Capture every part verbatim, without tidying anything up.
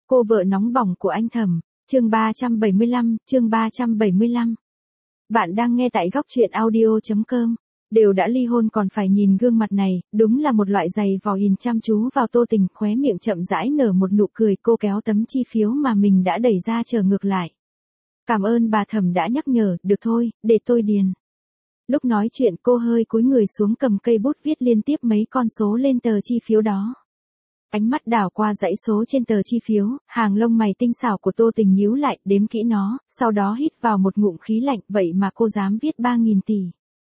Cô vợ nóng bỏng của anh Thẩm, chương ba trăm bảy mươi lăm, chương ba trăm bảy mươi lăm. Bạn đang nghe tại góc truyện audio chấm com. Đều đã ly hôn còn phải nhìn gương mặt này, đúng là một loại giày vò nhìn chăm chú vào Tô Tình, khóe miệng chậm rãi nở một nụ cười, cô kéo tấm chi phiếu mà mình đã đẩy ra trở ngược lại. Cảm ơn bà Thẩm đã nhắc nhở, được thôi, để tôi điền. Lúc nói chuyện cô hơi cúi người xuống cầm cây bút viết liên tiếp mấy con số lên tờ chi phiếu đó. Ánh mắt đảo qua dãy số trên tờ chi phiếu, hàng lông mày tinh xảo của Tô Tình nhíu lại, đếm kỹ nó, sau đó hít vào một ngụm khí lạnh, vậy mà cô dám viết ba nghìn tỷ.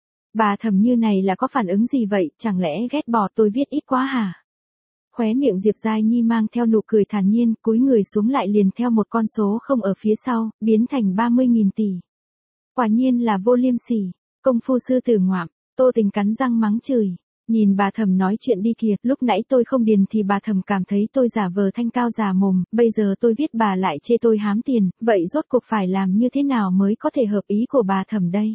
Bà Thẩm như này là có phản ứng gì vậy, chẳng lẽ ghét bỏ tôi viết ít quá hả? Khóe miệng Diệp Giai Nhi mang theo nụ cười thản nhiên, cúi người xuống lại liền theo một con số không ở phía sau, biến thành ba mươi nghìn tỷ. Quả nhiên là vô liêm sỉ, công phu sư tử ngoạm. Tô Tình cắn răng mắng chửi. Nhìn bà Thẩm nói chuyện đi kìa, lúc nãy tôi không điền thì bà Thẩm cảm thấy tôi giả vờ thanh cao giả mồm, bây giờ tôi viết bà lại chê tôi hám tiền, vậy rốt cuộc phải làm như thế nào mới có thể hợp ý của bà Thẩm đây?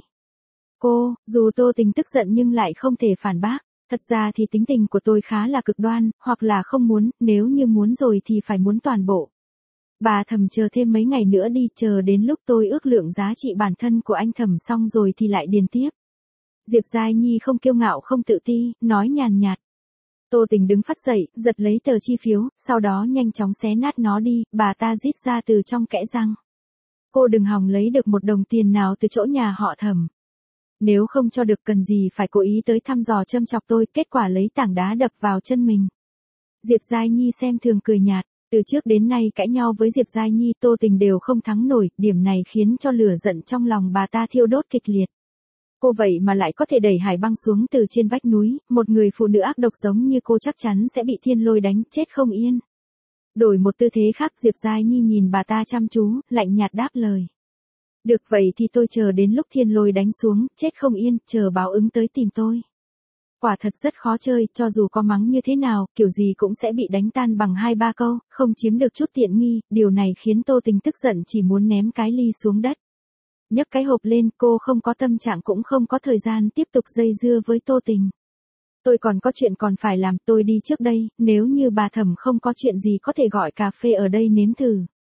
Cô, dù Tô Tình tức giận nhưng lại không thể phản bác, thật ra thì tính tình của tôi khá là cực đoan, hoặc là không muốn, nếu như muốn rồi thì phải muốn toàn bộ. Bà Thẩm chờ thêm mấy ngày nữa đi, chờ đến lúc tôi ước lượng giá trị bản thân của anh Thẩm xong rồi thì lại điền tiếp. Diệp Giai Nhi không kiêu ngạo không tự ti, nói nhàn nhạt. Tô Tình đứng phắt dậy, giật lấy tờ chi phiếu, sau đó nhanh chóng xé nát nó đi, bà ta rít ra từ trong kẽ răng. Cô đừng hòng lấy được một đồng tiền nào từ chỗ nhà họ Thẩm. Nếu không cho được cần gì phải cố ý tới thăm dò châm chọc tôi, kết quả lấy tảng đá đập vào chân mình. Diệp Giai Nhi xem thường cười nhạt, từ trước đến nay cãi nhau với Diệp Giai Nhi Tô Tình đều không thắng nổi, điểm này khiến cho lửa giận trong lòng bà ta thiêu đốt kịch liệt. Cô vậy mà lại có thể đẩy Hải Băng xuống từ trên vách núi, một người phụ nữ ác độc giống như cô chắc chắn sẽ bị thiên lôi đánh chết không yên. Đổi một tư thế khác, Diệp Giai Nhi nhìn bà ta chăm chú, lạnh nhạt đáp lời. Được vậy thì tôi chờ đến lúc thiên lôi đánh xuống, chết không yên, chờ báo ứng tới tìm tôi. Quả thật rất khó chơi, cho dù có mắng như thế nào, kiểu gì cũng sẽ bị đánh tan bằng hai ba câu, không chiếm được chút tiện nghi, điều này khiến Tô Tình tức giận chỉ muốn ném cái ly xuống đất. Nhấc cái hộp lên, cô không có tâm trạng cũng không có thời gian tiếp tục dây dưa với Tô Tình. Tôi còn có chuyện còn phải làm, tôi đi trước đây, nếu như bà Thẩm không có chuyện gì có thể gọi cà phê ở đây nếm thử.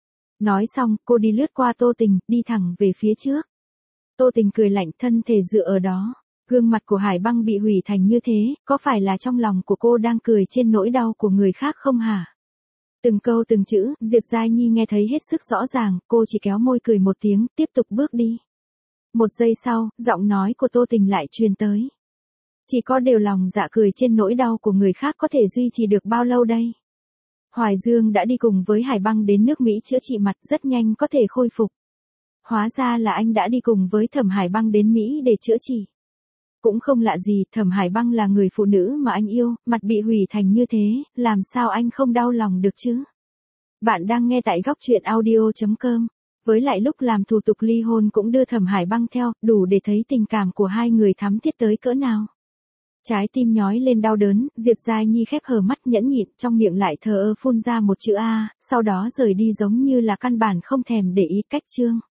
Nói xong, cô đi lướt qua Tô Tình, đi thẳng về phía trước. Tô Tình cười lạnh, thân thể dựa ở đó. Gương mặt của Hải Băng bị hủy thành như thế, có phải là trong lòng của cô đang cười trên nỗi đau của người khác không hả? Từng câu từng chữ, Diệp Giai Nhi nghe thấy hết sức rõ ràng, cô chỉ kéo môi cười một tiếng, tiếp tục bước đi. Một giây sau, giọng nói của Tô Tình lại truyền tới. Chỉ có đều lòng dạ cười trên nỗi đau của người khác có thể duy trì được bao lâu đây? Hoài Dương đã đi cùng với Hải Băng đến nước Mỹ chữa trị mặt, rất nhanh có thể khôi phục. Hóa ra là anh đã đi cùng với Thẩm Hải Băng đến Mỹ để chữa trị. Cũng không lạ gì, Thẩm Hải Băng là người phụ nữ mà anh yêu, mặt bị hủy thành như thế, làm sao anh không đau lòng được chứ? Bạn đang nghe tại góc truyện audio chấm com. Với lại lúc làm thủ tục ly hôn cũng đưa Thẩm Hải Băng theo, đủ để thấy tình cảm của hai người thắm thiết tới cỡ nào. Trái tim nhói lên đau đớn, Diệp Giai Nhi khép hờ mắt nhẫn nhịn, trong miệng lại thờ ơ phun ra một chữ A, sau đó rời đi giống như là căn bản không thèm để ý cách chương.